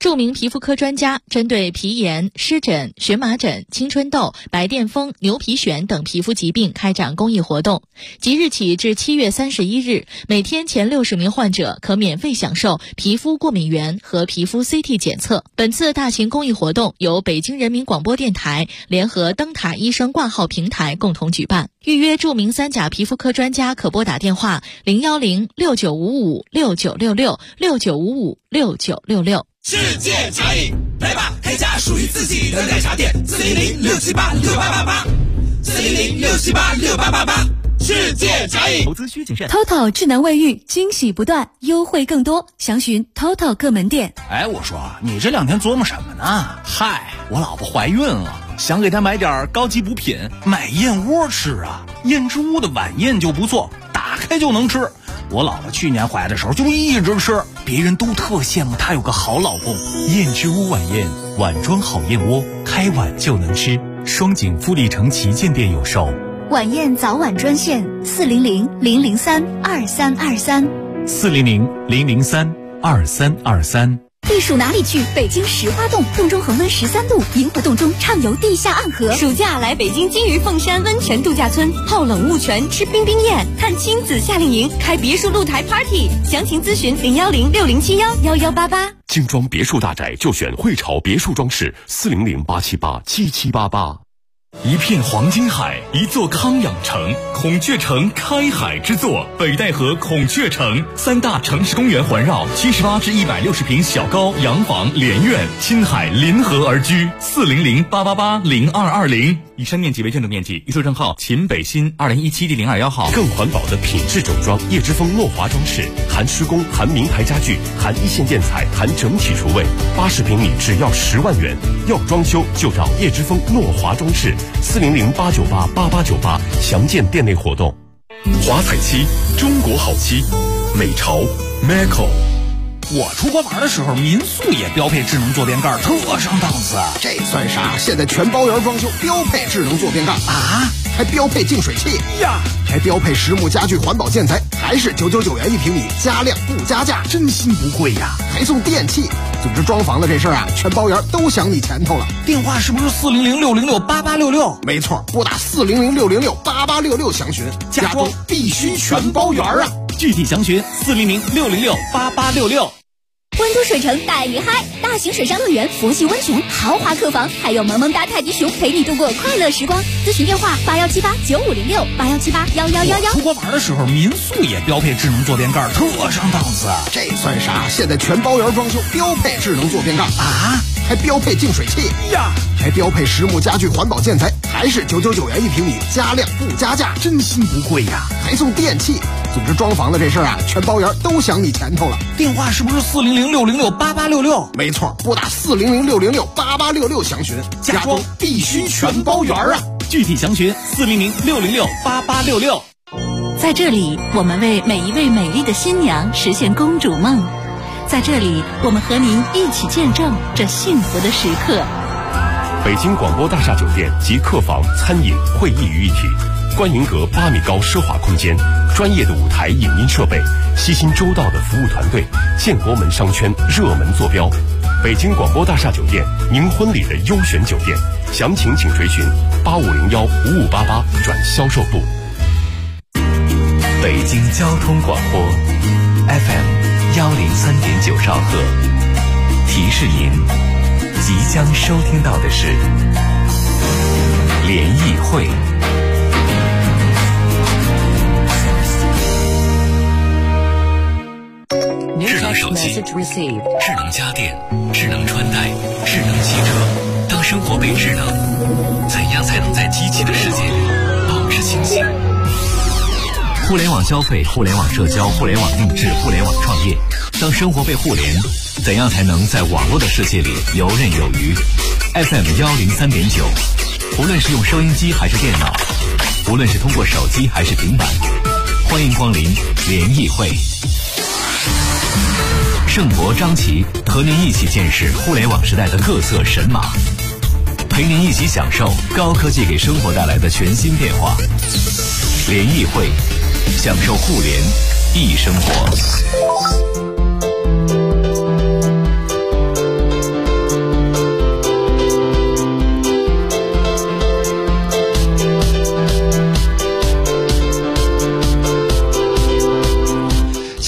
著名皮肤科专家针对皮炎、湿疹、荨麻疹、青春痘、白癜风、牛皮癣等皮肤疾病开展公益活动。即日起至7月31日，每天前60名患者可免费享受皮肤过敏原和皮肤 CT 检测。本次大型公益活动由北京人民广播电台联合灯塔医生挂号平台共同举办。预约著名三甲皮肤科专家可拨打电话010-6955-6966 世界茶饮，来吧，开家属于自己的奶茶店，400-678-6888，400-678-6888，世界茶饮。 投资需谨慎。 TOTO 智能卫浴，惊喜不断，优惠更多，详询 TOTO 各门店。 哎，我说你这2天琢磨什么呢？嗨，我老婆怀孕了，想给她买点高级补品，买燕窝吃啊。燕之屋的晚宴就不错，打开就能吃。我老婆去年怀的时候就一直吃，别人都特羡慕她有个好老公。 燕之屋晚宴，碗装好燕窝，开碗就能吃。双井富力城旗舰店有售。 晚宴早晚专线 400-003-2323，400-003-2323。 避暑哪里去？北京石花洞，洞中恒温13度，银湖洞中畅游地下暗河。暑假来北京金鱼凤山温泉度假村，泡冷雾泉，吃冰冰宴，看亲子夏令营，开别墅露台 party。详情咨询010-6071-1188。 精装别墅大宅就选汇潮别墅装饰，400-878-7788。 一片黄金海，一座康养城，孔雀城开海之作，北戴河孔雀城，3大城市公园环绕，78至160平小高洋房连院，亲海临河而居，400-888-0220。以上面积为建筑面积，预售证号秦北新2017第021号。 更环保的品质整装，叶之峰诺华装饰，含施工，含名牌家具，含一线建材，含整体厨卫，80平米只要10万元。要装修就找叶之峰诺华装饰，400-898-8898，详见店内活动。华彩漆，中国好漆，美潮 Meco。 我出国玩的时候，民宿也标配智能坐便盖，特上档次。 这算啥？现在全包圆装修标配智能坐便盖啊， 还标配净水器呀， 还标配实木家具环保建材，还是999元1平米，加量不加价， 真心不贵呀， 还送电器。总之装房的这事儿啊，全包圆都想你前头了。 电话是不是400-606-8866？ 没错，拨打400-606-8866详询，家装必须全包圆啊！ 具体详询400-606-8866。 温都水城带你嗨，大型水上乐园、佛系温泉、豪华客房，还有萌萌哒太极熊陪你度过快乐时光。咨询电话81789506，81781111。 出国玩的时候，民宿也标配智能坐便盖，特上档次。 这算啥？现在全包圆装修标配智能坐便盖啊， 还标配净水器呀， 还标配实木家具环保建材，还是999元1平米，加量不加价， 真心不贵呀， 还送电器。总之装房的这事儿啊，全包圆都想你前头了。 电话是不是400-606-8866？ 没错，拨打400-606-8866详询，家装必须全包圆啊！ 具体详询400-606-8866。 在这里，我们为每一位美丽的新娘实现公主梦。在这里，我们和您一起见证这幸福的时刻。 北京广播大厦酒店集客房、餐饮、会议于一体，观云阁8米高奢华空间，专业的舞台影音设备，悉心周到的服务团队，建国门商圈热门坐标。北京广播大厦酒店，您婚礼的优选酒店，详情请垂询8501-5588转销售部。 北京交通广播 FM103.9兆赫，提示您即将收听到的是联谊会。智能手机、智能家电、智能穿戴、智能汽车，当生活被智能，怎样才能在机器的世界里保持清醒？互联网消费、互联网社交、互联网定制、互联网创业，当生活被互联，怎样才能在网络的世界里游刃有余？ FM103.9，无论是用收音机还是电脑，无论是通过手机还是平板，欢迎光临联谊会。盛博、张琪和您一起见识互联网时代的各色神马，陪您一起享受高科技给生活带来的全新变化。联谊会，享受互联易生活。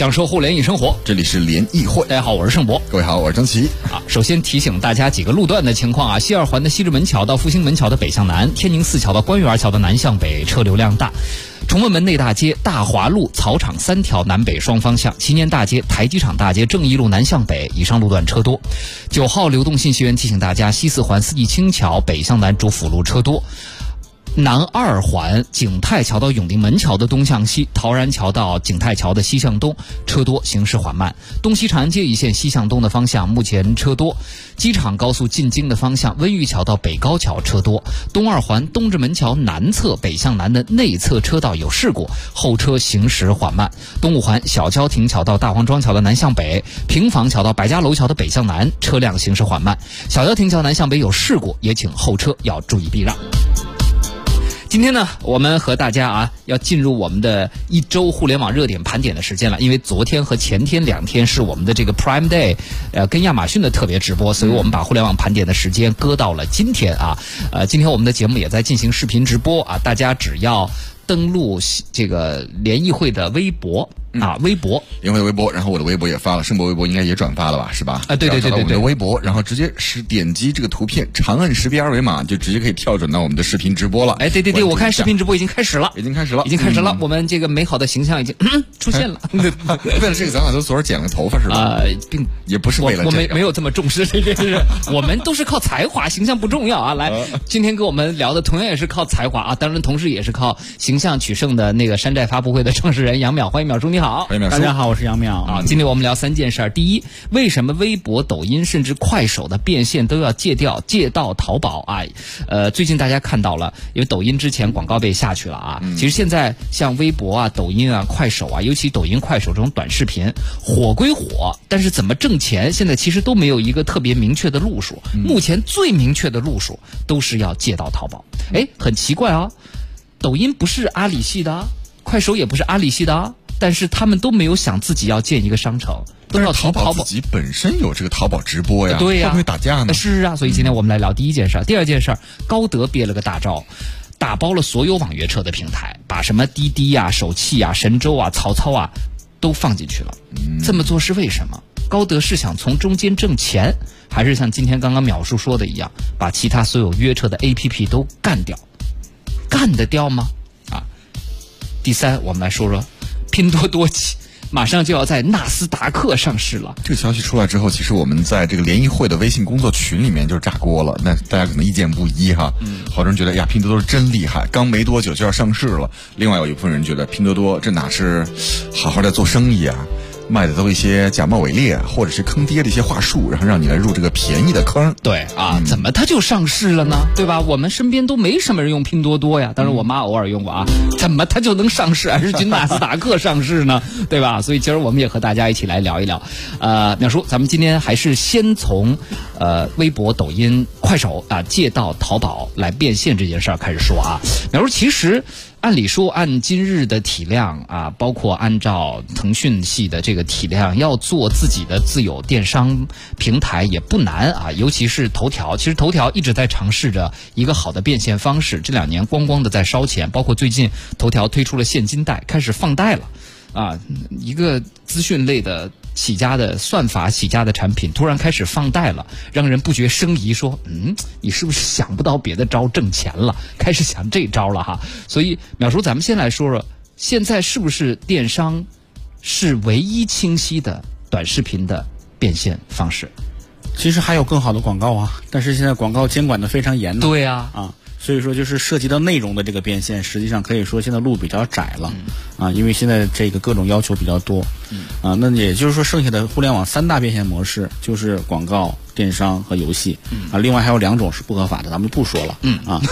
享受互联易生活。 这里是联谊会， 大家好，我是盛博。 各位好，我是张琪。 首先提醒大家几个路段的情况啊，西二环的西直门桥到复兴门桥的北向南，天宁寺桥到官园桥的南向北，车流量大。崇文门内大街、大华路、草场3条南北双方向，祈年大街、台机场大街、正义路南向北以上路段车多。9号流动信息员提醒大家，西4环四季青桥北向南主辅路车多。南2环景泰桥到永定门桥的东向西，陶然桥到景泰桥的西向东车多，行驶缓慢。东西长安街一线西向东的方向目前车多。机场高速进京的方向，温榆桥到北高桥车多。东2环东直门桥南侧北向南的内侧车道有事故，后车行驶缓慢。东5环小郊亭桥到大黄庄桥的南向北，平房桥到百家楼桥的北向南车辆行驶缓慢。小郊亭桥南向北有事故，也请后车要注意避让。今天呢，我们和大家要进入我们的一周互联网热点盘点的时间了。因为昨天和前天2天是我们的这个 Prime Day，跟亚马逊的特别直播，所以我们把互联网盘点的时间搁到了今天啊。今天我们的节目也在进行视频直播啊，大家只要登录这个联谊会的微博。微博， 联会的微博，然后我的微博也发了，盛博微博应该也转发了吧，是吧？ 对， 我们的微博，然后直接点击这个图片，长按识别二维码，就直接可以跳转到我们的视频直播了。 对，我看视频直播已经开始了， 已经开始了。 我们这个美好的形象已经出现了。 为了这个，咱俩都昨儿剪了头发是吧？ 并也不是为了这个， 我没有这么重视这件事，我们都是靠才华，形象不重要啊。来，今天跟我们聊的同样也是靠才华啊，当然同时也是靠形象取胜的那个山寨发布会的创始人杨淼，欢迎淼叔，你好。 欢迎淼叔。 大家好，我是杨淼啊。今天我们聊3件事。第一，为什么微博、抖音甚至快手的变现都要借到淘宝啊？最近大家看到了，因为抖音之前广告被下去了啊。其实现在像微博啊、抖音啊、快手啊，尤其抖音、快手这种短视频，火归火，但是怎么挣钱，现在其实都没有一个特别明确的路数。目前最明确的路数都是要借到淘宝。很奇怪啊，抖音不是阿里系的，快手也不是阿里系的。但是他们都没有想自己要建一个商城，都要淘宝自己本身有这个淘宝直播呀， 对呀， 会不会打架呢？ 是啊，所以今天我们来聊第一件事。第二件事，高德憋了个大招，打包了所有网约车的平台，把什么滴滴啊、首汽啊、神州啊、曹操啊都放进去了。这么做是为什么？高德是想从中间挣钱，还是像今天刚刚淼叔说的一样，把其他所有约车的 APP 都干掉？干得掉吗？第三，我们来说说拼多多马上就要在纳斯达克上市了。 这个消息出来之后，其实我们在这个联谊会的微信工作群里面就炸锅了。那大家可能意见不一哈，好多人觉得呀，拼多多是真厉害，刚没多久就要上市了。另外有一部分人觉得拼多多这哪是好好的做生意啊，卖的都一些假冒伪劣或者是坑爹的一些话术，然后让你来入这个便宜的坑。 对啊，怎么它就上市了呢？对吧？我们身边都没什么人用拼多多呀，当然我妈偶尔用过啊。怎么它就能上市，还是去纳斯达克上市呢？对吧？所以今儿我们也和大家一起来聊一聊。淼叔，咱们今天还是先从微博、抖音、快手借到淘宝来变现这件事儿开始说啊。淼叔，其实按理说，按今日的体量啊，包括按照腾讯系的这个体量，要做自己的自有电商平台也不难啊。尤其是头条，其实头条一直在尝试着一个好的变现方式，这2年咣咣的在烧钱，包括最近头条推出了现金贷，开始放贷了啊。一个资讯类的起家的算法起家的产品突然开始放贷了，让人不觉生疑，说你是不是想不到别的招挣钱了，开始想这招了哈。所以淼叔，咱们先来说说，现在是不是电商是唯一清晰的短视频的变现方式？ 其实还有更好的广告啊，但是现在广告监管的非常严。 对啊， 所以说就是涉及到内容的这个变现，实际上可以说现在路比较窄了因为现在这个各种要求比较多那也就是说剩下的互联网3大变现模式就是广告、电商和游戏另外还有2种是不合法的，咱们不说了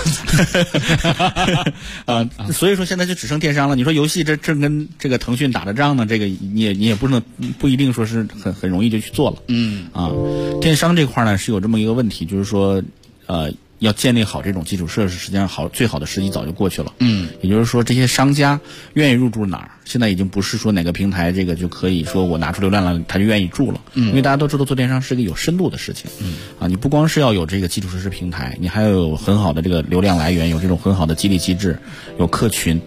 所以说现在就只剩电商了。你说游戏这正跟这个腾讯打着仗呢，这个你也不一定说是很容易就去做了电商这块呢是有这么一个问题，就是说要建立好这种基础设施，实际上最好的时机早就过去了。也就是说这些商家愿意入驻哪儿，现在已经不是说哪个平台这个就可以说我拿出流量来他就愿意住了。因为大家都知道做电商是一个有深度的事情。你不光是要有这个基础设施平台，你还要有很好的这个流量来源，有这种很好的激励机制，有客群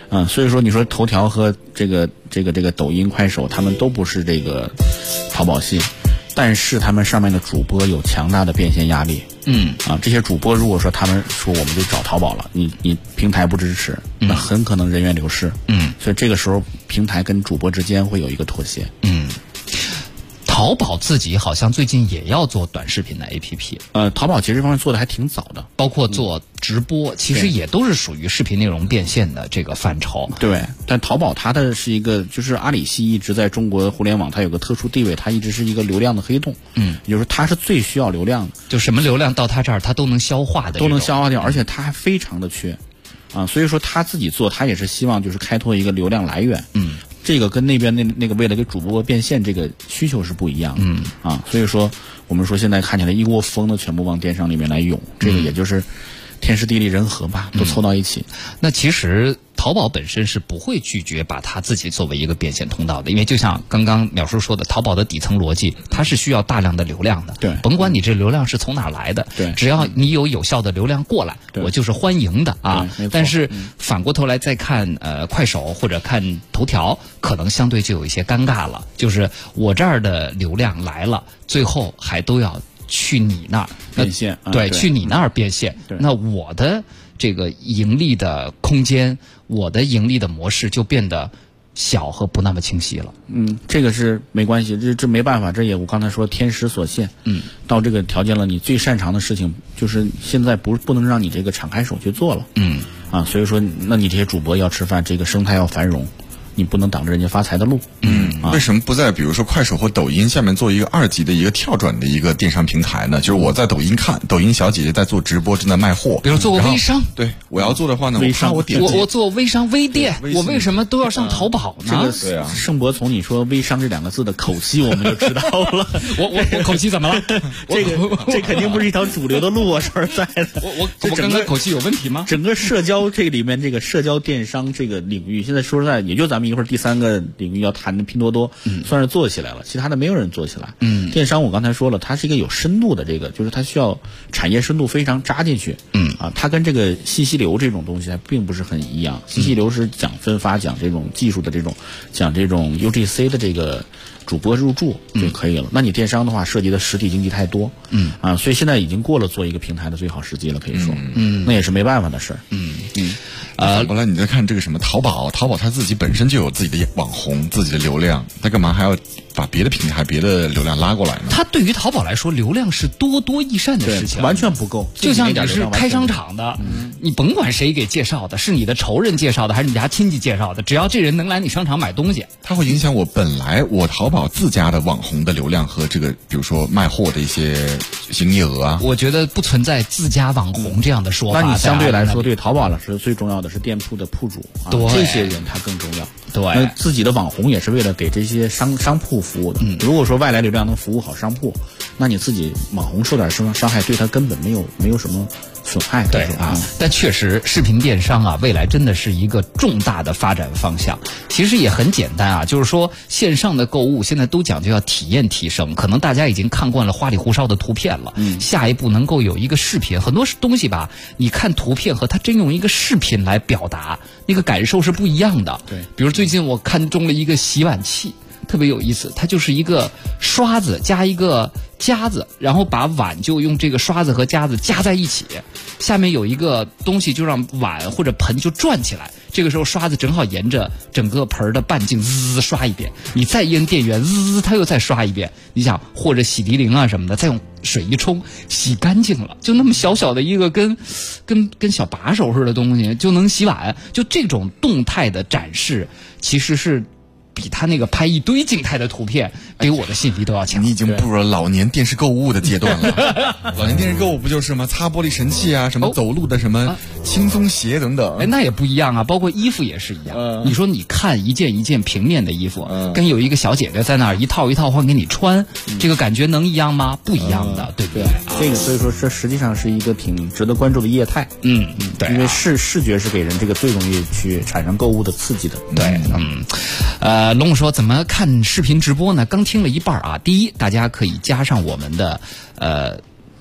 所以说你说头条和这个抖音、快手，他们都不是这个淘宝系，但是他们上面的主播有强大的变现压力。这些主播如果说他们说我们就找淘宝了，你平台不支持，那很可能人员流失。所以这个时候平台跟主播之间会有一个妥协。 淘宝自己好像最近也要做短视频的 APP。 淘宝其实这方面做的还挺早的， 包括做直播，其实也都是属于视频内容变现的这个范畴。 对，但淘宝它的是一个，就是阿里系一直在中国互联网它有个特殊地位，它一直是一个流量的黑洞。也就是说它是最需要流量的， 就什么流量到它这儿它都能消化的， 都能消化掉，而且它还非常的缺。所以说他自己做，他也是希望就是开拓一个流量来源。这个跟那边那个为了给主播变现这个需求是不一样的。所以说我们说现在看起来一窝蜂的全部往电商里面来涌，这个也就是天时地利人和吧，都凑到一起。 那其实淘宝本身是不会拒绝把它自己作为一个变现通道的，因为就像刚刚淼叔说的，淘宝的底层逻辑，它是需要大量的流量的。 对， 甭管你这流量是从哪儿来的， 对， 只要你有效的流量过来，我就是欢迎的啊。但是反过头来再看快手或者看头条，可能相对就有一些尴尬了，就是我这儿的流量来了，最后还都要去你那儿变现， 对，去你那儿变现。那我的这个盈利的空间，我的盈利的模式就变得小和不那么清晰了。 这个是没关系，这没办法，这也我刚才说天时所限。到这个条件了，你最擅长的事情就是现在不能让你这个敞开手去做了。所以说，那你这些主播要吃饭，这个生态要繁荣，你不能挡着人家发财的路。 为什么不在比如说快手或抖音下面做一个2级的一个跳转的一个电商平台呢？就是我在抖音看抖音小姐姐在做直播，正在卖货， 比如做个微商。 对，我要做的话呢， 我做微商微店，我为什么都要上淘宝呢？ 对啊，盛博从你说微商这2个字的口气我们就知道了。 我口气怎么了？ 这肯定不是一条主流的路啊！说实在的， 我刚才口气有问题吗？ 整个社交这个里面，这个社交电商这个领域，现在说实在，也就咱们一会儿第3个领域要谈的拼多多，算是做起来了，其他的没有人做起来。电商我刚才说了，它是一个有深度的，这个就是它需要产业深度非常扎进去。它跟这个信息流这种东西还并不是很一样。信息流是讲分发，讲这种技术的讲这种 UGC 的这个主播入驻就可以了。那你电商的话，涉及的实体经济太多。所以现在已经过了做一个平台的最好时机了，可以说。那也是没办法的事儿。 反过来你再看这个什么淘宝它自己本身就有自己的网红、自己的流量，它干嘛还要把别的平台、别的流量拉过来呢？ 它对于淘宝来说，流量是多多益善的事情， 完全不够。 就像你是开商场的，你甭管谁给介绍的，是你的仇人介绍的，还是你家亲戚介绍的，只要这人能来你商场买东西， 它会影响我本来我淘宝自家的网红的流量和这个，比如说卖货的一些营业额啊。 我觉得不存在自家网红这样的说法。 那你相对来说，对淘宝来说最重要的是店铺的铺主这些人他更重要。 对， 那自己的网红也是为了给这些商铺服务的。如果说外来流量能服务好商铺，那你自己网红受点伤害，对他根本没有什么损害。 对但确实视频电商未来真的是一个重大的发展方向。其实也很简单就是说线上的购物现在都讲究要体验提升，可能大家已经看惯了花里胡哨的图片了。下一步能够有一个视频，很多东西吧，你看图片和他真用一个视频来表达，那个感受是不一样的。 对， 比如最近我看中了一个洗碗器，特别有意思，它就是一个刷子加一个夹子，然后把碗就用这个刷子和夹子夹在一起，下面有一个东西就让碗或者盆就转起来，这个时候刷子正好沿着整个盆的半径滋刷一遍，你再摁电源滋它又再刷一遍，你想或者洗涤灵什么的，再用水一冲洗干净了，就那么小小的一个跟小把手似的东西就能洗碗。就这种动态的展示其实是比他那个拍一堆静态的图片给我的信息都要强。 你已经步入了老年电视购物的阶段了。老年电视购物不就是吗？擦玻璃神器什么走路的什么轻松鞋等等。 那也不一样包括衣服也是一样。你说你看一件一件平面的衣服，跟有一个小姐姐在那儿一套一套换给你穿，这个感觉能一样吗？不一样的，对不对？ 这个所以说这实际上是一个挺值得关注的业态。 对， 因为视觉是给人这个最容易去产生购物的刺激的。 对，龙武说怎么看视频直播呢？刚听了一半第一，大家可以加上我们的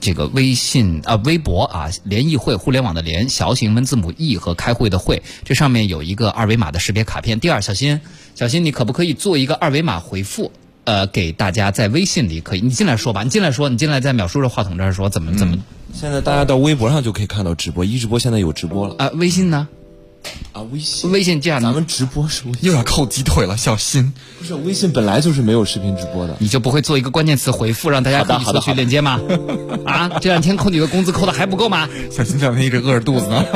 这个微博啊，联谊会，互联网的联，小型文字母 E 和开会的会，这上面有一个二维码的识别卡片。第二，小新，你可不可以做一个二维码回复？给大家在微信里可以，你进来说吧，你进来在淼叔的话筒这儿说怎么。 现在大家到微博上就可以看到直播，一直播现在有直播了。 微信呢？微信这样， 咱们直播是又要扣鸡腿了，小心。 不是，微信本来就是没有视频直播的。 你就不会做一个关键词回复，让大家可以索取链接吗？啊，这两天扣你的工资扣的还不够吗？ 小新这两天一直饿着肚子呢。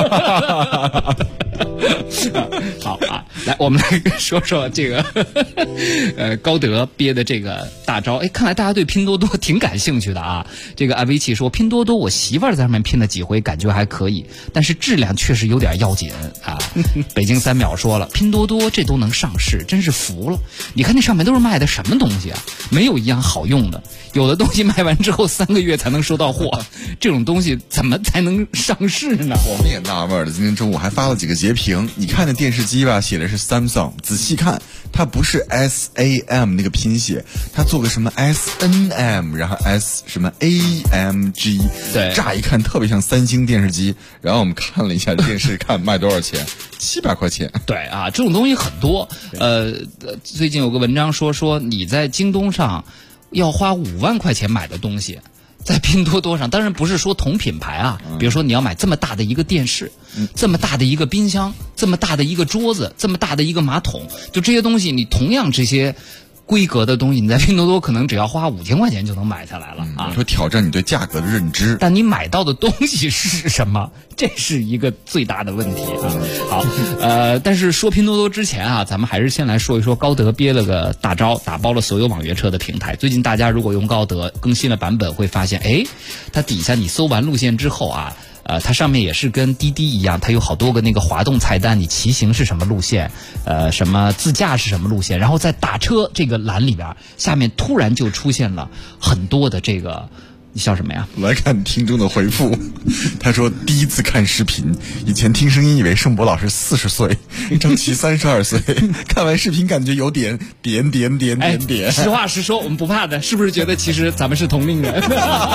好啊，来，我们来说说这个高德憋的这个大招。看来大家对拼多多挺感兴趣的啊。这个安维奇说，拼多多我媳妇儿在上面拼了几回，感觉还可以，但是质量确实有点要紧啊。北京3秒说了，拼多多这都能上市，真是服了。你看那上面都是卖的什么东西啊？没有一样好用的，有的东西卖完之后3个月才能收到货，这种东西怎么才能上市呢？ 我们也纳闷了，今天中午还发了几个截屏，你看那电视机吧，写的是 Samsung， 仔细看它不是 SAM 那个拼写，它做个什么 SNM， 然后 S 什么 AMG， 对， 乍一看特别像三星电视机。然后我们看了一下电视，看卖多少钱，700块钱。 对啊，这种东西很多。最近有个文章说你在京东上要花5万块钱买的东西，在拼多多上，当然不是说同品牌啊，比如说你要买这么大的一个电视，这么大的一个冰箱，这么大的一个桌子，这么大的一个马桶，就这些东西，你同样这些规格的东西，你在拼多多可能只要花5000块钱就能买下来了啊！ 说挑战你对价格的认知， 但你买到的东西是什么？这是一个最大的问题啊！好，但是说拼多多之前啊，咱们还是先来说一说高德憋了个大招，打包了所有网约车的平台。最近大家如果用高德更新了版本，会发现，它底下你搜完路线之后啊。它上面也是跟滴滴一样，它有好多个那个滑动菜单，你骑行是什么路线，什么自驾是什么路线，然后在打车这个栏里边，下面突然就出现了很多的这个，你笑什么呀？ 来看听众的回复，他说第一次看视频，以前听声音以为盛博老师40岁，张琪32岁，看完视频感觉有点点。 实话实说，我们不怕的，是不是觉得其实咱们是同龄人？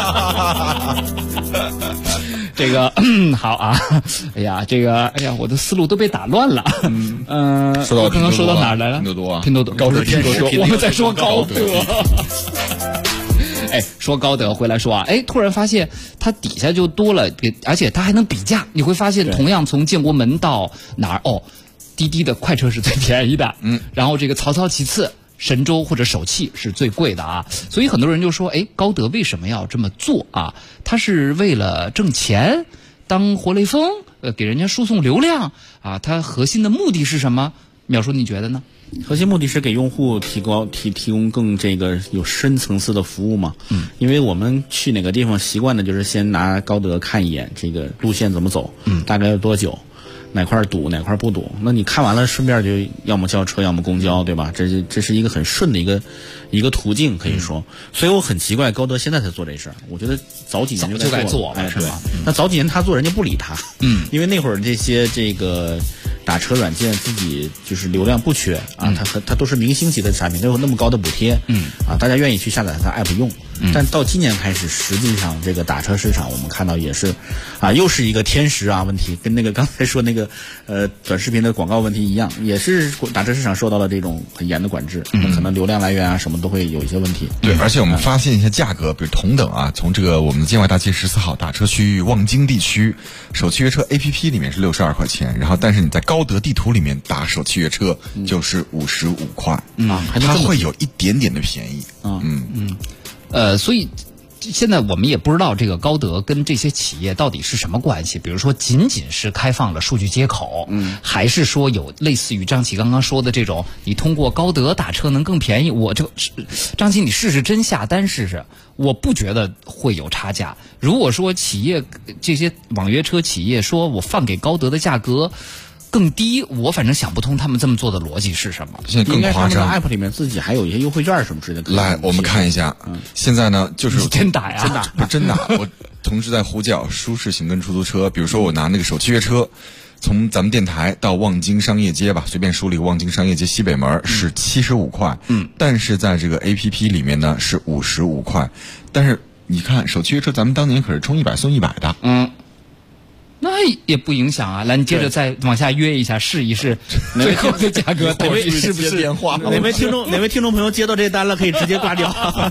这个好啊，我的思路都被打乱了。 我刚刚说到哪儿来了？拼多多，高德，我们在说高德。说高德回来说啊，突然发现它底下就多了，而且它还能比价。你会发现，同样从建国门到哪儿，滴滴的快车是最便宜的，然后这个曹操其次。神州或者首汽是最贵的啊，所以很多人就说，高德为什么要这么做啊？他是为了挣钱，当活雷锋，给人家输送流量啊？他核心的目的是什么？淼叔，你觉得呢？ 核心目的是给用户提供更这个有深层次的服务嘛。因为我们去哪个地方习惯的就是先拿高德看一眼这个路线怎么走，大概有多久。哪块堵哪块不堵，那你看完了顺便就要么叫车要么公交，对吧？这是一个很顺的一个途径，可以说。所以我很奇怪高德现在才做这事儿，我觉得早几年就该做，是吧？那早几年他做人家不理他，因为那会儿这些这个打车软件自己就是流量不缺啊，它都是明星级的产品，都有那么高的补贴，大家愿意去下载它 app 用。但到今年开始，实际上这个打车市场我们看到也是又是一个天时问题，跟那个刚才说那个短视频的广告问题一样，也是打车市场受到了这种很严的管制，可能流量来源什么都会有一些问题。 对，而且我们发现一些价格，比如同等从这个我们的建外大街14号打车区域望京地区，首汽约车 APP 里面是62块钱，然后但是你在高德地图里面打首汽约车就是55块，它会有一点点的便宜。 所以现在我们也不知道这个高德跟这些企业到底是什么关系，比如说仅仅是开放了数据接口，还是说有类似于张琪刚刚说的这种，你通过高德打车能更便宜，张琪你试试真下单试试，我不觉得会有差价。如果说企业这些网约车企业说我放给高德的价格更低，我反正想不通他们这么做的逻辑是什么。 现在更夸张， 应该他们的 app 里面自己还有一些优惠券什么之类的。 来，我们看一下，现在呢就是真打呀， 真打。我同时在呼叫舒适型跟出租车，比如说我拿那个首汽约车，从咱们电台到望京商业街吧，随便输了一个望京商业街西北门是75块，但是在这个 APP 里面呢是55块，但是你看手契约车，咱们当年可是充100送100的。 那也不影响啊。来，你接着再往下约一下，试一试最后的价格到底是不是电话？哪位听众朋友接到这单了，可以直接挂掉。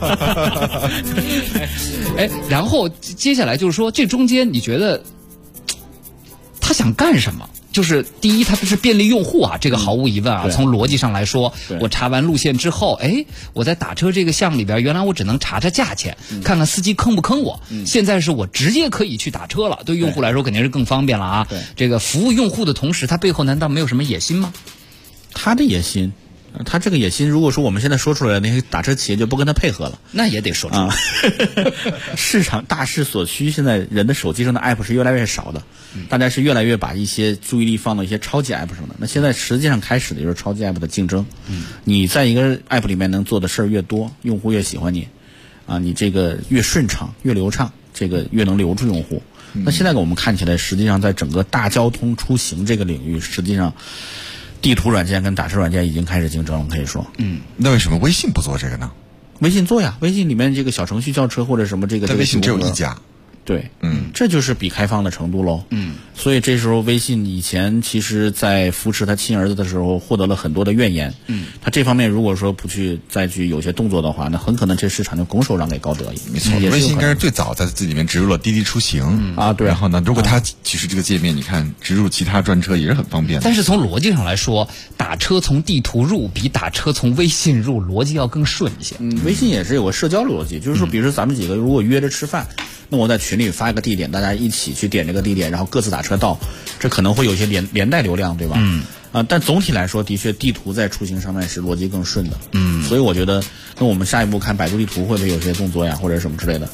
然后接下来就是说，这中间你觉得他想干什么？就是第一，它不是便利用户啊，这个毫无疑问啊。从逻辑上来说，我查完路线之后，我在打车这个项里边，原来我只能查查价钱，看看司机坑不坑我。现在是我直接可以去打车了，对用户来说肯定是更方便了啊。这个服务用户的同时，它背后难道没有什么野心吗？ 他的野心。他这个野心，如果说我们现在说出来，那些打车企业就不跟他配合了， 那也得说出来。 市场大势所趋，现在人的手机上的 app 是越来越少的，大家是越来越把一些注意力放到一些超级 app 上的。那现在实际上开始的就是超级 app 的竞争。你在一个 app 里面能做的事儿越多，用户越喜欢你，你这个越顺畅、越流畅，这个越能留住用户。那现在我们看起来，实际上在整个大交通出行这个领域，实际上地图软件跟打车软件已经开始竞争了，可以说。 那为什么微信不做这个呢？ 微信做呀，微信里面这个小程序叫车或者什么这个。 在微信只有一家。 对，这就是比开放的程度喽。所以这时候微信以前其实在扶持他亲儿子的时候获得了很多的怨言。他这方面如果说不去再去有些动作的话，那很可能这市场就拱手让给高德。 没错，微信应该是最早在自己里面植入了滴滴出行对。 然后呢，如果他其实这个界面你看植入其他专车也是很方便的。 但是从逻辑上来说，打车从地图入比打车从微信入逻辑要更顺一些。 微信也是有个社交逻辑，就是说，比如说咱们几个如果约着吃饭。那我在群里发一个地点，大家一起去点这个地点，然后各自打车到，这可能会有些连带流量，对吧？但总体来说，的确地图在出行上面是逻辑更顺的。所以我觉得，那我们下一步看百度地图会不会有些动作呀，或者什么之类的。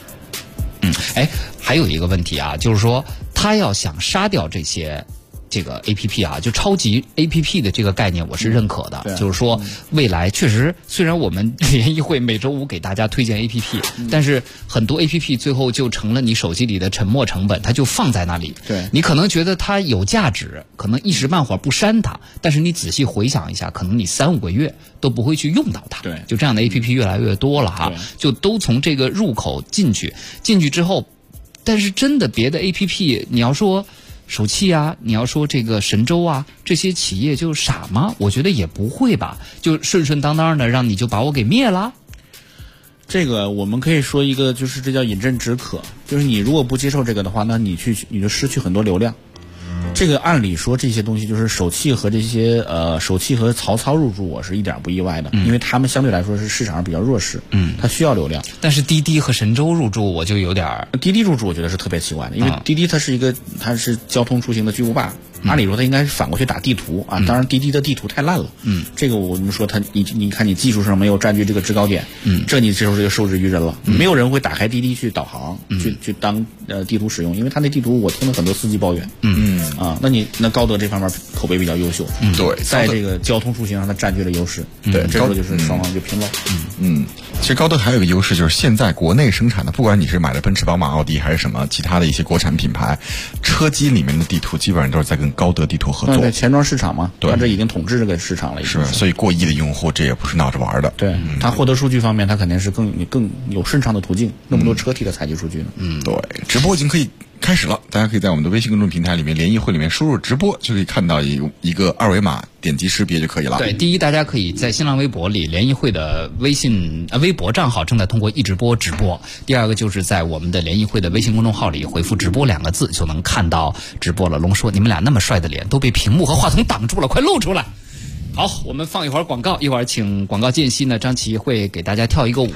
还有一个问题啊，就是说他要想杀掉这个 APP 啊，就超级 APP 的这个概念我是认可的。就是说未来确实，虽然我们联谊会每周五给大家推荐 APP，但是很多 APP 最后就成了你手机里的沉没成本，它就放在那里。你可能觉得它有价值，可能一时半会儿不删它，但是你仔细回想一下，可能你3-5个月都不会去用到它。就这样的 APP 越来越多了哈，就都从这个入口进去之后，但是真的别的 APP 你要说手气啊，你要说这个神州啊，这些企业就傻吗？我觉得也不会吧，就顺顺当当的让你就把我给灭了。 这个我们可以说一个，就是这叫饮鸩止渴，就是你如果不接受这个的话，那你就失去很多流量。这个按理说这些东西就是手气和这些手气和曹操入驻，我是一点不意外的，因为他们相对来说是市场上比较弱势，它需要流量。 但是滴滴和神州入驻，我就有点滴滴入驻，我觉得是特别奇怪的，因为滴滴它是交通出行的巨无霸。按理说它应该是反过去打地图啊，当然滴滴的地图太烂了。这个我们说你看你技术上没有占据这个制高点，这你这时候就受制于人了。没有人会打开滴滴去导航，去当地图使用，因为它那地图我听了很多司机抱怨。那高德这方面口碑比较优秀。 对， 在这个交通出行上它占据了优势。对，这时候就是双方就拼了。 其实高德还有一个优势，就是现在国内生产的，不管你是买的奔驰、宝马、奥迪还是什么其他的一些国产品牌，车机里面的地图基本上都是在跟高德地图合作。 对，钱庄市场嘛，它这已经统治这个市场了。 是，所以过亿的用户这也不是闹着玩的。 对，它获得数据方面，它肯定是更有顺畅的途径，那么多车体的采集数据呢。 对，直播已经可以开始了，大家可以在我们的微信公众平台里面联谊会里面输入直播，就可以看到一个二维码，点击识别就可以了。 对，第一，大家可以在新浪微博里联谊会的微博账号正在通过一直播直播。第二个就是在我们的联谊会的微信公众号里回复直播2个字就能看到直播了。龙说你们俩那么帅的脸都被屏幕和话筒挡住了，快露出来。好，我们放一会儿广告，一会儿请广告间隙呢，张琪会给大家跳一个舞。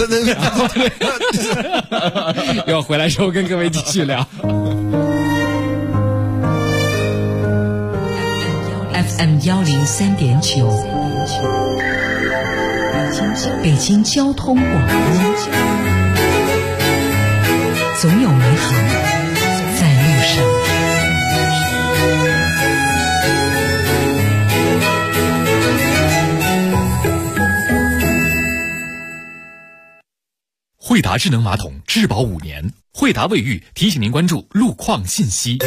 一会儿回来之后跟各位继续聊。 FM 103.9，北京交通广播，总有美好在路上。 惠达智能马桶质保5年，惠达卫浴提醒您关注路况信息。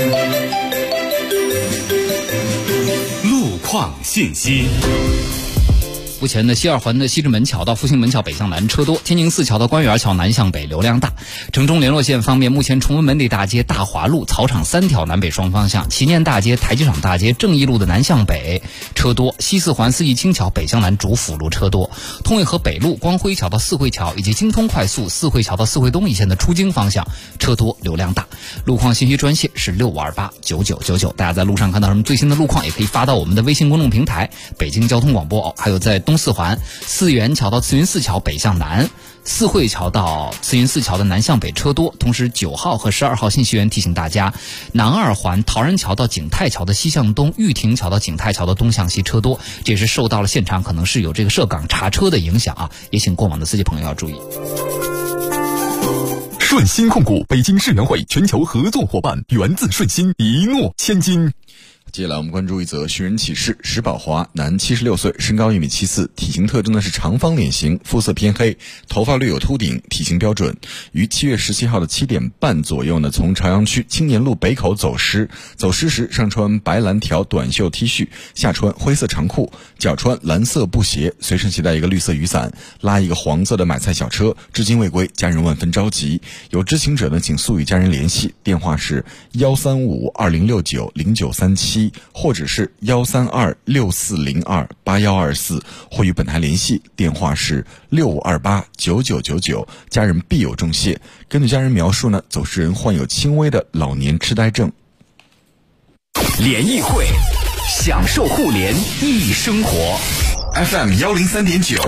路况信息。 目前的西二环的西直门桥到复兴门桥北向南车多，天宁寺桥到官园桥南向北流量大。城中联络线方面，目前崇文门内大街、大华路、草场3条南北双方向，祈念大街、台机场大街、正义路的南向北车多，西四环四季青桥北向南主辅路车多，通惠河北路光辉桥到四惠桥以及京通快速四惠桥到四惠东一线的出京方向车多流量大。路况信息专线是65289999，大家在路上看到什么最新的路况，也可以发到我们的微信公众平台北京交通广播。还有在东四环四元桥到慈云寺桥北向南，四惠桥到慈云寺桥的南向北车多。同时9号和12号信息员提醒大家，南二环陶然桥到景泰桥的西向东，玉亭桥到景泰桥的东向西车多，这也是受到了现场可能是有这个涉港查车的影响啊，也请过往的司机朋友要注意。 顺鑫控股北京智能会全球合作伙伴，源自顺鑫，一诺千金。 接下来我们关注一则寻人启事。石宝华，男，76岁，身高1.74米，体型特征呢是长方脸型，肤色偏黑，头发略有秃顶，体型标准。于7月17号的7点半左右呢，从朝阳区青年路北口走失时上穿白蓝条短袖 T 恤，下穿灰色长裤，脚穿蓝色布鞋，随身携带一个绿色雨伞，拉一个黄色的买菜小车，至今未归，家人万分着急。有知情者呢，请速与家人联系，电话是13520690937。或者是13264028124，或与本台联系，电话是65289999，家人必有重谢。根据家人描述呢，走失人患有轻微的老年痴呆症。 联谊会，享受互联易生活。 FM 103.9。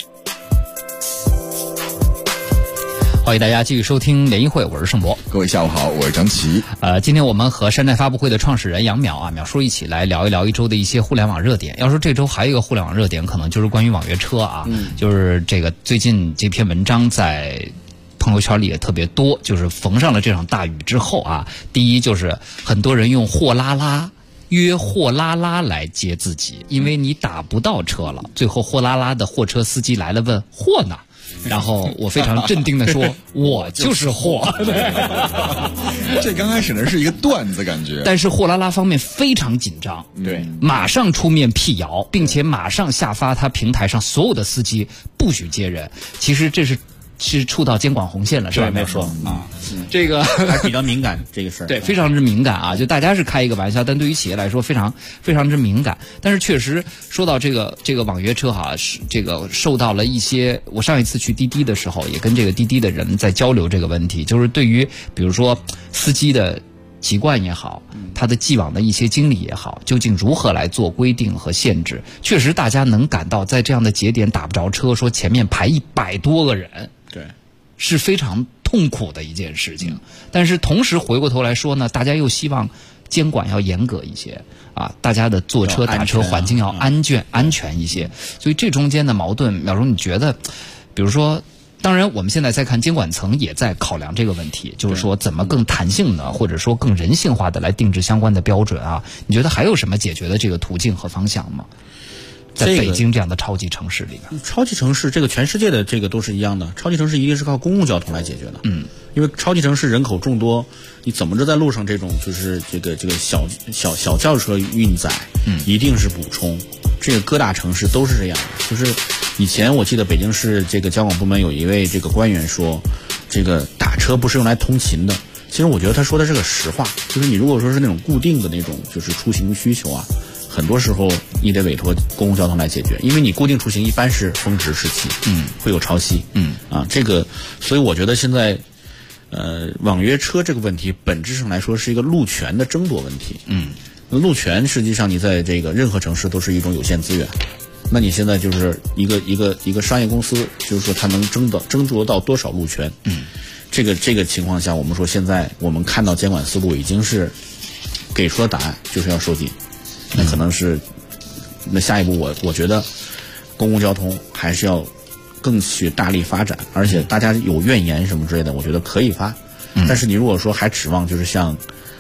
欢迎大家继续收听联谊会，我是盛博。 各位下午好，我是张琪。 今天我们和山寨发布会的创始人杨淼淼叔一起来聊一聊一周的一些互联网热点。要说这周还有一个互联网热点，可能就是关于网约车啊，就是这个最近这篇文章在朋友圈里也特别多，就是逢上了这场大雨之后啊，第一就是很多人用货拉拉约货拉拉来接自己，因为你打不到车了，最后货拉拉的货车司机来了问货呢，然后我非常镇定地说我就是货。 这刚开始呢是一个段子感觉， 但是货拉拉方面非常紧张， 对， 马上出面辟谣，并且马上下发他平台上所有的司机不许接人。其实这是触到监管红线了，是吧？ 没错啊， 这个还比较敏感这个事儿， 对，非常之敏感啊！就大家是开一个玩笑，但对于企业来说非常非常之敏感。但是确实说到这个网约车哈，是这个受到了一些，我上一次去滴滴的时候，也跟这个滴滴的人在交流这个问题，就是对于比如说司机的习惯也好，他的既往的一些经历也好，究竟如何来做规定和限制？确实大家能感到在这样的节点打不着车，说前面排100多个人。 对， 是非常痛苦的一件事情。但是同时回过头来说呢，大家又希望监管要严格一些啊，大家的坐车打车环境要安全一些。所以这中间的矛盾，淼叔你觉得，比如说，当然我们现在在看监管层也在考量这个问题，就是说怎么更弹性的，或者说更人性化的来定制相关的标准啊？你觉得还有什么解决的这个途径和方向吗？在北京这样的超级城市里边， 超级城市这个全世界的这个都是一样的，超级城市一定是靠公共交通来解决的。因为超级城市人口众多，你怎么着在路上这种就是这个小轿车运载，一定是补充。这个各大城市都是这样的。就是以前我记得北京市这个交管部门有一位这个官员说，这个打车不是用来通勤的。其实我觉得他说的是个实话，就是你如果说是那种固定的那种就是出行需求啊，很多时候你得委托公共交通来解决，因为你固定出行一般是峰值时期，会有潮汐，这个，所以我觉得现在，网约车这个问题本质上来说是一个路权的争夺问题，路权实际上你在这个任何城市都是一种有限资源，那你现在就是一个商业公司，就是说它能争夺到多少路权，这个情况下，我们说现在我们看到监管思路已经是给出了答案，就是要收紧。那可能是，那下一步我觉得，公共交通还是要更去大力发展，而且大家有怨言什么之类的，我觉得可以发。但是你如果说还指望就是像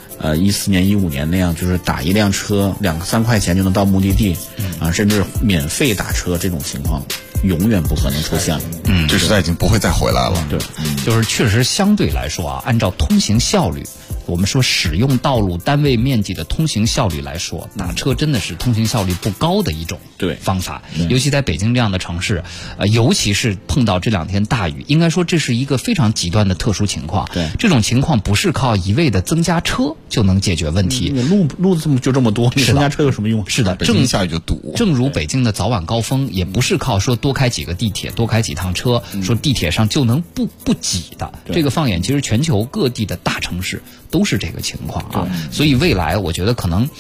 ，14年、15年那样，就是打一辆车2、3块钱就能到目的地，甚至免费打车这种情况，永远不可能出现了。 这时代已经不会再回来了。 对，就是确实相对来说啊，按照通行效率， 我们说使用道路单位面积的通行效率来说，打车真的是通行效率不高的一种方法。尤其在北京这样的城市，尤其是碰到这2天大雨，应该说这是一个非常极端的特殊情况。 对， 这种情况不是靠一味的增加车就能解决问题。 路就这么多，你增加车有什么用？ 是的， 北京下雨就堵。 正如北京的早晚高峰，也不是靠说多开几个地铁、多开几趟车，说地铁上就能不挤的。这个放眼其实全球各地的大城市都是这个情况啊。所以未来我觉得可能，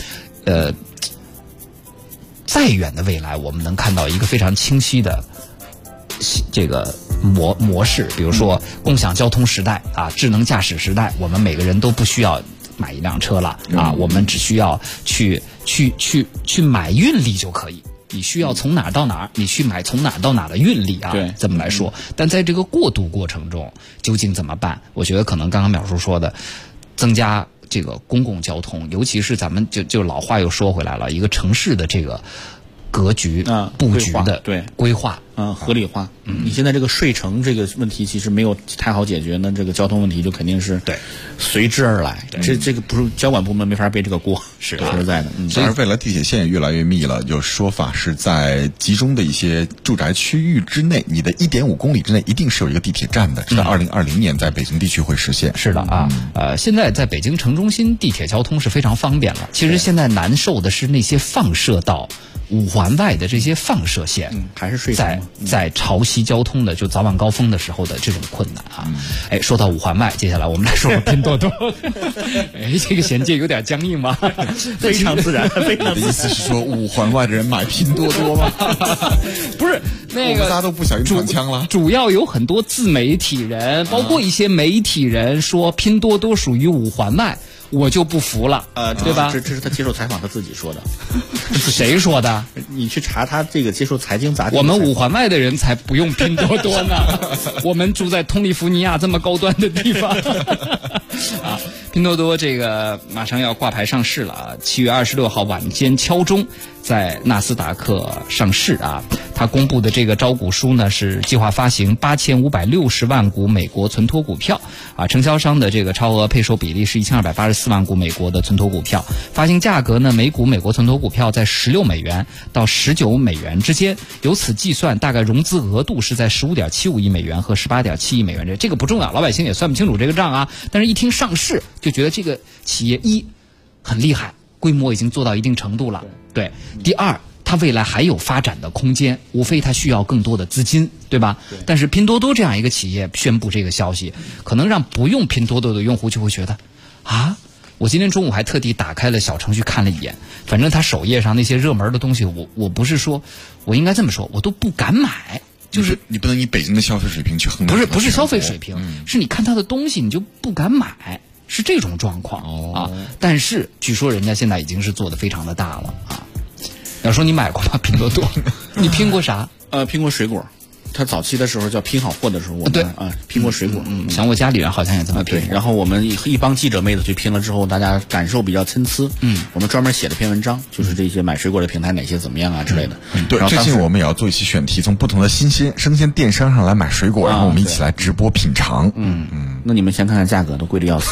再远的未来，我们能看到一个非常清晰的这个模式，比如说共享交通时代啊，智能驾驶时代，我们每个人都不需要买一辆车了啊，我们只需要去买运力就可以。你需要从哪儿到哪儿，你去买从哪儿到哪儿的运力啊，这么来说。但在这个过渡过程中，究竟怎么办？我觉得可能刚刚淼叔说的，增加这个公共交通，尤其是咱们就老话又说回来了，一个城市的这个格局布局的规划合理化。你现在这个睡城这个问题其实没有太好解决，那这个交通问题就肯定是随之而来。这个不是交管部门没法背这个锅，是说实在的。 当然，未来地铁线也越来越密了，有说法是在集中的一些住宅区域之内，你的1.5公里之内一定是有一个地铁站的，是在2020年在北京地区会实现。 是的啊，现在在北京城中心地铁交通是非常方便了。其实现在难受的是那些放射到5环外的这些放射线， 还是睡在潮汐交通的就早晚高峰的时候的这种困难啊。说到5环外，接下来我们来说说拼多多。这个衔接有点僵硬吗？ 非常自然。非常自然。你的意思是说5环外的人买拼多多吗？ 不是，那个大家都不小心传枪了。 主要有很多自媒体人，包括一些媒体人说拼多多属于5环外。我就不服了，对吧？ 这是他接受采访他自己说的。 谁说的？ 你去查他这个接受财经杂志。 我们5环外的人才不用拼多多呢，我们住在通利福尼亚这么高端的地方。啊，拼多多这个马上要挂牌上市了啊！7月26号晚间敲钟，在纳斯达克上市啊。他公布的这个招股书呢，是计划发行8560万股美国存托股票啊，承销商的这个超额配售比例是1284万股美国的存托股票，发行价格呢，每股美国存托股票在16美元到19美元之间，由此计算大概融资额度是在15.75亿美元和18.7亿美元，这个不重要，老百姓也算不清楚这个账啊，但是一听上市就觉得这个企业很厉害，规模已经做到一定程度了，对，第二，它未来还有发展的空间，无非它需要更多的资金，对吧？但是拼多多这样一个企业宣布这个消息，可能让不用拼多多的用户就会觉得，啊，我今天中午还特地打开了小程序看了一眼，反正它首页上那些热门的东西，我不是说，我应该这么说，我都不敢买。就是你不能以北京的消费水平去衡量， 不是消费水平，是你看它的东西你就不敢买，是这种状况啊。但是据说人家现在已经是做得非常的大了啊。要说你买过吗？拼多多，你拼过啥？ 拼过水果。他早期的时候叫拼好货的时候，我们拼过水果。 像我家里人好像也这么拼。 对，然后我们一帮记者妹子去拼了之后，大家感受比较参差。我们专门写了篇文章，就是这些买水果的平台哪些怎么样啊之类的。 对，最近我们也要做一期选题，从不同的生鲜电商上来买水果，然后我们一起来直播品尝。 那你们先看看价格，都贵的要死，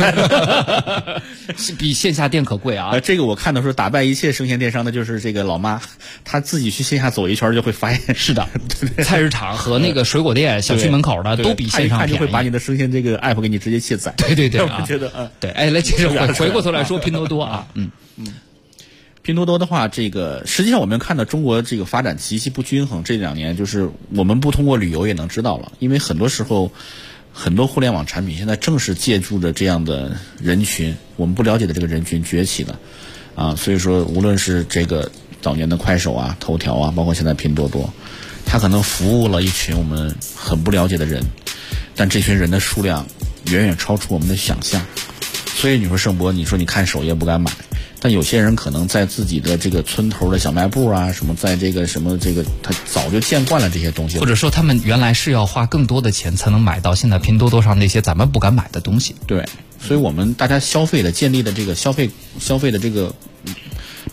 比线下店可贵啊。 这个我看的时候，打败一切生鲜电商的就是这个老妈，她自己去线下走一圈就会发现， 是的，菜市场和那个水果店、小区门口的都比线上便宜， 就会把你的生鲜这个 app 给你直接卸载。 对， 我觉得对，来接着回过头来说拼多多啊， 拼多多的话，这个实际上我们看到中国这个发展极其不均衡，这2年就是我们不通过旅游也能知道了，因为很多时候很多互联网产品现在正是借助着这样的人群，我们不了解的这个人群崛起的啊，所以说无论是这个早年的快手啊、头条啊，包括现在拼多多，它可能服务了一群我们很不了解的人，但这群人的数量远远超出我们的想象。所以你说盛博，你说你看首页不敢买，但有些人可能在自己的这个村头的小卖部啊，什么在这个什么这个，他早就见惯了这些东西， 或者说他们原来是要花更多的钱才能买到现在拼多多上那些咱们不敢买的东西。 对，所以我们大家消费的建立的这个消费的这个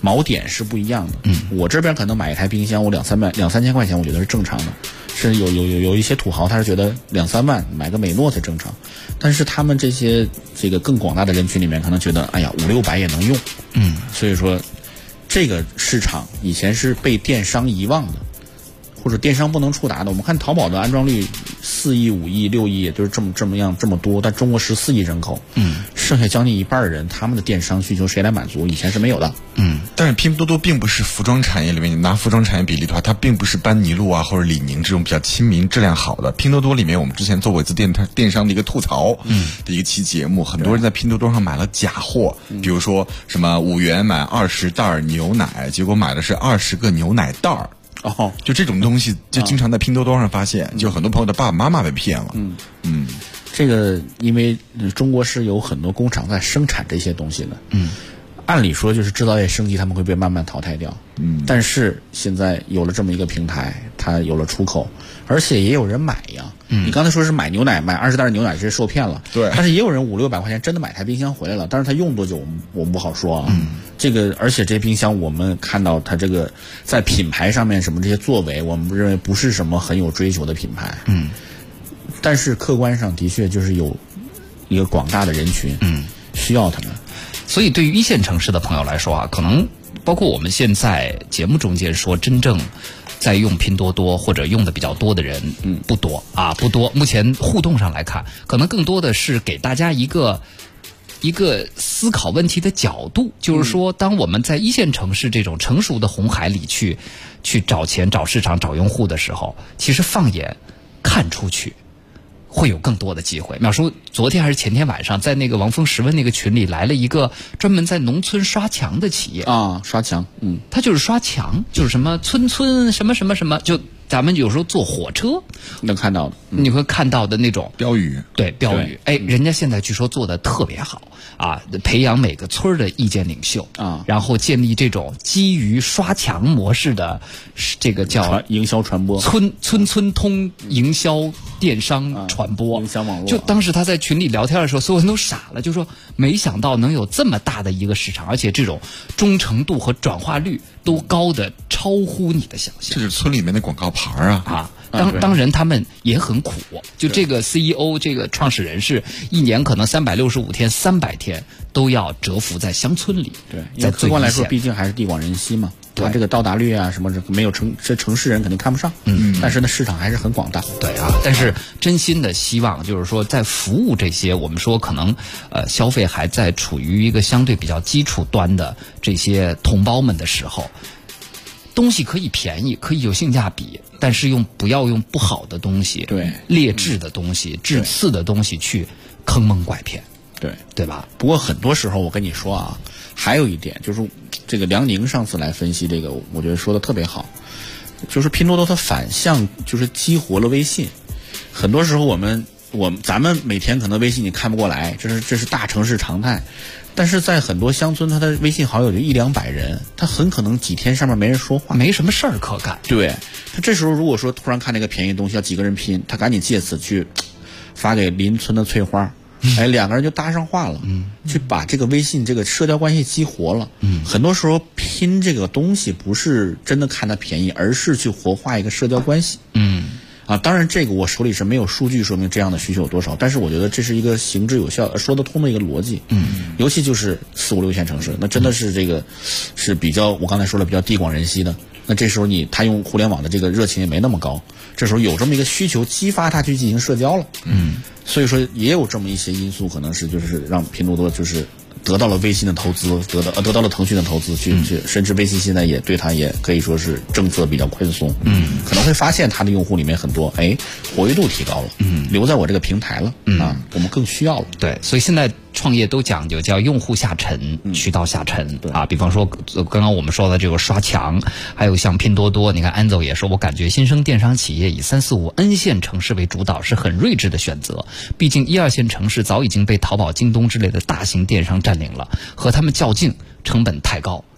锚点是不一样的。我这边可能买一台冰箱，我两三千块钱，我觉得是正常的。是有一些土豪，他是觉得2-3万买个美诺才正常，但是他们这个更广大的人群里面，可能觉得哎呀500-600也能用。所以说这个市场以前是被电商遗忘的，或者电商不能触达的。我们看淘宝的安装率4亿、5亿、6亿，也就是这么多，但中国14亿人口，剩下将近一半人，他们的电商需求谁来满足？以前是没有的。 但是拼多多并不是服装产业里面，你拿服装产业比例的话，它并不是班尼路啊或者李宁这种比较亲民、质量好的。拼多多里面，我们之前做过一次电商的一个吐槽的一个期节目，很多人在拼多多上买了假货，比如说什么5元买20袋牛奶，结果买的是20个牛奶袋儿。就这种东西，就经常在拼多多上发现，就很多朋友的爸爸妈妈被骗了。 这个因为中国是有很多工厂在生产这些东西的。按理说就是制造业升级，他们会被慢慢淘汰掉。但是现在有了这么一个平台，它有了出口，而且也有人买呀。你刚才说是买牛奶，买20袋牛奶，这是受骗了。 对。 但是也有人500-600块钱真的买台冰箱回来了，但是他用多久我们不好说啊。这个而且这冰箱我们看到它这个在品牌上面什么这些作为，我们认为不是什么很有追求的品牌。但是客观上的确就是有一个广大的人群需要他们。 所以对于一线城市的朋友来说啊，可能包括我们现在节目中间说真正在用拼多多或者用的比较多的人不多。目前互动上来看，可能更多的是给大家一个思考问题的角度，就是说当我们在一线城市这种成熟的红海里去找钱、找市场、找用户的时候，其实放眼看出去会有更多的机会。淼叔昨天还是前天晚上在那个王峰十问那个群里来了一个专门在农村刷墙的企业刷墙。 他就是刷墙，就是什么村什么什么什么，就咱们有时候坐火车能看到的， 你会看到的那种标语。 对，标语。人家现在据说做的特别好啊，培养每个村的意见领袖啊，然后建立这种基于刷墙模式的这个叫营销传播， 村通营销电商传播， 营销网络。 就当时他在群里聊天的时候，所有人都傻了，就说没想到能有这么大的一个市场，而且这种忠诚度和转化率都高的超乎你的想象。 这是村里面的广告牌啊！ 当然他们也很苦，就这个 CEO 这个创始人是一年可能365天300天都要蛰伏在乡村里。 对，因为客观来说，毕竟还是地广人稀嘛，它这个到达率啊什么没有城市人肯定看不上。但是呢市场还是很广大。 对啊，但是真心的希望就是说在服务这些我们说可能消费还在处于一个相对比较基础端的这些同胞们的时候，东西可以便宜，可以有性价比，但是不要用不好的东西，劣质的东西、质次的东西去坑蒙拐骗，对吧？ 不过很多时候我跟你说啊，还有一点就是这个梁宁上次来分析这个，我觉得说的特别好，就是拼多多它反向就是激活了微信。很多时候咱们每天可能微信你看不过来，这是大城市常态。但是在很多乡村，他的微信好友就100-200人，他很可能几天上面没人说话， 没什么事儿可干。 对，他这时候如果说突然看那个便宜东西要几个人拼，他赶紧借此去发给邻村的翠花，两个人就搭上话了，去把这个微信这个社交关系激活了。很多时候拼这个东西不是真的看它便宜，而是去活化一个社交关系。当然这个我手里是没有数据说明这样的需求有多少，但是我觉得这是一个行之有效、说得通的一个逻辑。尤其就是4、5、6线城市，那真的是这个是比较我刚才说了比较地广人稀的。那这时候他用互联网的这个热情也没那么高，这时候有这么一个需求激发他去进行社交了。所以说也有这么一些因素，可能是就是让拼多多就是得到了微信的投资，得到了腾讯的投资，去甚至微信现在也对它也可以说是政策比较宽松。可能会发现它的用户里面很多活跃度提高了，留在我这个平台了，我们更需要了。 对，所以现在创业都讲究叫用户下沉、渠道下沉啊。比方说刚刚我们说的这个刷墙，还有像拼多多，你看安总也说，我感觉新生电商企业以3、4、5 N 线城市为主导是很睿智的选择。毕竟1、2线城市早已经被淘宝、京东之类的大型电商占领了，和他们较劲成本太高，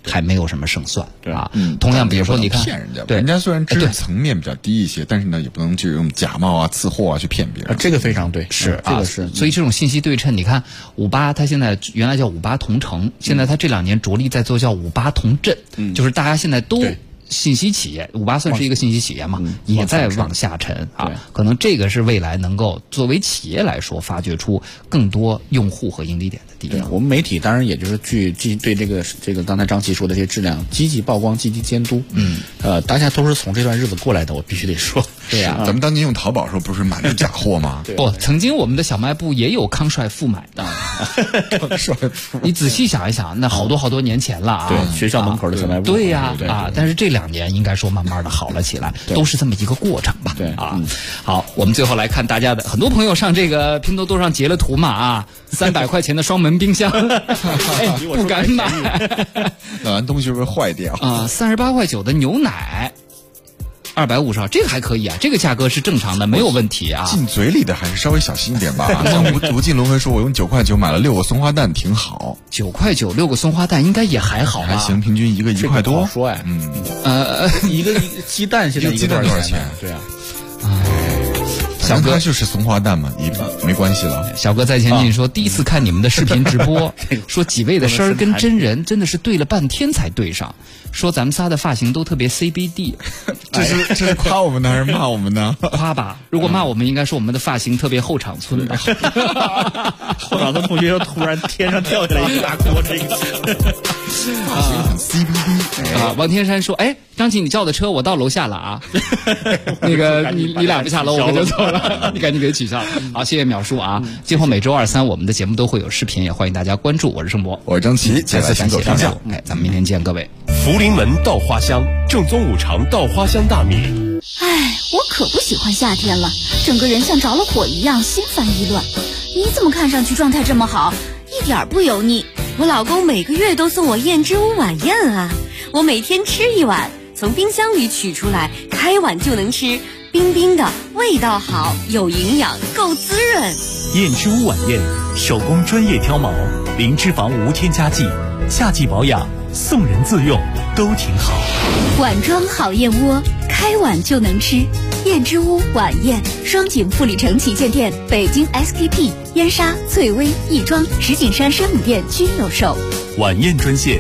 还没有什么胜算啊。 嗯， 同样，比如说你看， 骗人家， 对， 人家虽然知识层面比较低一些，但是呢，也不能去用假冒啊、次货啊去骗别人。 这个非常对， 是这个是。 所以这种信息对称，你看58，它现在原来叫58同城，现在它这2年着力在做叫58同镇，就是大家现在都。信息企业58算是一个信息企业嘛，也在往下沉啊。可能这个是未来能够作为企业来说，发掘出更多用户和盈利点的地方。 我们媒体当然也就是对这个刚才张琪说的这些质量积极曝光、积极监督。大家都是从这段日子过来的，我必须得说。 对呀， 咱们当年用淘宝的时候不是满是假货吗？ 不，曾经我们的小卖部也有康帅傅买的。 康帅傅， 你仔细想一想，那好多年前了啊。 对，学校门口的小卖部。 对呀，但是这2年应该说慢慢的好了起来，都是这么一个过程吧。 对啊，好，我们最后来看大家的，很多朋友上这个拼多多上截了图嘛啊，300块钱的双门冰箱，不敢买， 买完东西会坏掉啊。38.9块的牛奶。250号，这个还可以啊，这个价格是正常的，没有问题啊。 进嘴里的还是稍微小心一点吧。像无尽轮回说，我用9块9买了6个松花蛋，挺好。 9块9 6个松花蛋应该也还好吧？ 还行，平均一个1块多。 说哎，一个鸡蛋现在鸡蛋多少钱？ 对啊。 小哥就是松花蛋嘛，也没关系了。 小哥在前进说，第一次看你们的视频直播，说几位的声儿跟真人真的是对了半天才对上，说咱们仨的发型都特别 CBD， 这是夸我们呢还是骂我们呢？ 夸吧，如果骂我们，应该说我们的发型特别后场村的。 后场村同学又突然天上掉下来一大锅这个， 发型很 CBD 啊。王天山说，哎，张琪，你叫的车我到楼下了啊，那个你俩不下楼，我就走了，你赶紧给取消了。好，谢谢淼叔啊。今后每周2、3我们的节目都会有视频，也欢迎大家关注。我是盛博， 我是张琪， 再次感谢张叔。哎，咱们明天见，各位。 福临门稻花香，正宗五常稻花香大米。 哎，我可不喜欢夏天了，整个人像着了火一样，心烦意乱。你怎么看上去状态这么好，一点不油腻？我老公每个月都送我燕之屋晚宴啊，我每天吃1碗，从冰箱里取出来，开碗就能吃，冰冰的，味道好，有营养，够滋润。 燕之屋晚宴，手工专业挑毛，零脂肪无添加剂，夏季保养，送人自用都挺好。 碗装好燕窝，开碗就能吃。燕之屋晚宴，双井富力城旗舰店、北京 SKP、燕莎、翠微、亦庄、石景山山姆店均有售。 晚宴专线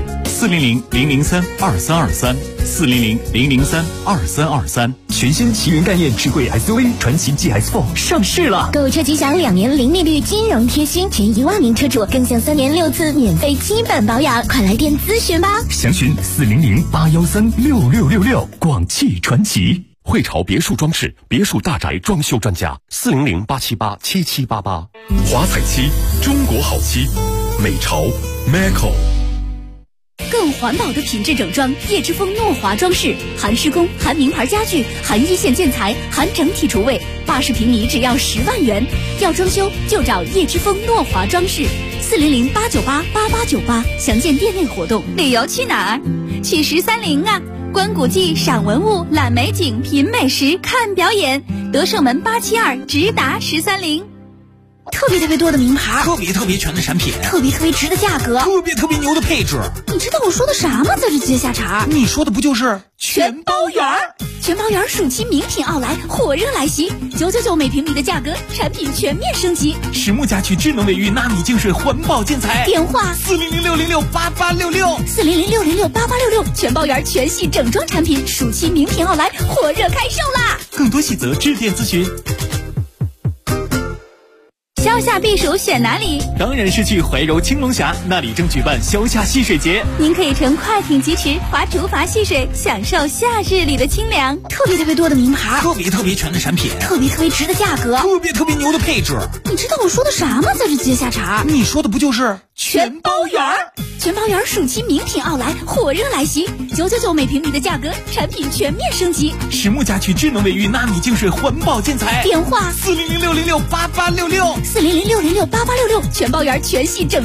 400-003-2323，400-003-2323。全新奇云概念智慧 SUV 传祺 GS4 上市了， 购车即享2年零利率金融贴心，前1万名车主更享3年6次免费基本保养，快来电咨询吧。 详询400-813-6666，广汽传祺。 汇潮别墅装饰，别墅大宅装修专家，400-878-7788。 华彩漆，中国好漆，美潮 Maco。 更环保的品质整装，叶之峰诺华装饰，含施工，含名牌家具，含一线建材，含整体厨卫，80平米只要10万元。要装修就找叶之峰诺华装饰，400-898-8898，详见店内活动。旅游去哪儿？去13陵啊！观古迹，赏文物，览美景，品美食，看表演。德胜门872直达13陵。特别多的名牌， 特别全的产品， 特别值的价格， 特别牛的配置。 你知道我说的啥吗？在这接下茬， 你说的不就是全包圆？全包圆暑期名品奥莱火热来袭，999每平米的价格，产品全面升级。 实木家具、智能卫浴、纳米净水、环保建材。 电话 400-606-8866，400-606-8866， 全包圆全系整装产品，暑期名品奥莱火热开售啦！ 更多细则致电咨询。 消夏避暑选哪里？ 当然是去怀柔青龙峡，那里正举办消夏戏水节。 您可以乘快艇疾驰，划竹筏戏水，享受夏日里的清凉。特别多的名牌， 特别全的产品， 特别值的价格， 特别牛的配置。 你知道我说的啥吗？在这接下茬， 你说的不就是全包圆？全包圆暑期名品奥莱火热来袭，999每平米的价格，产品全面升级。 实木家具、智能卫浴、纳米净水、环保建材。 电话 400-606-8866，400-606-8866， 全包圆全系整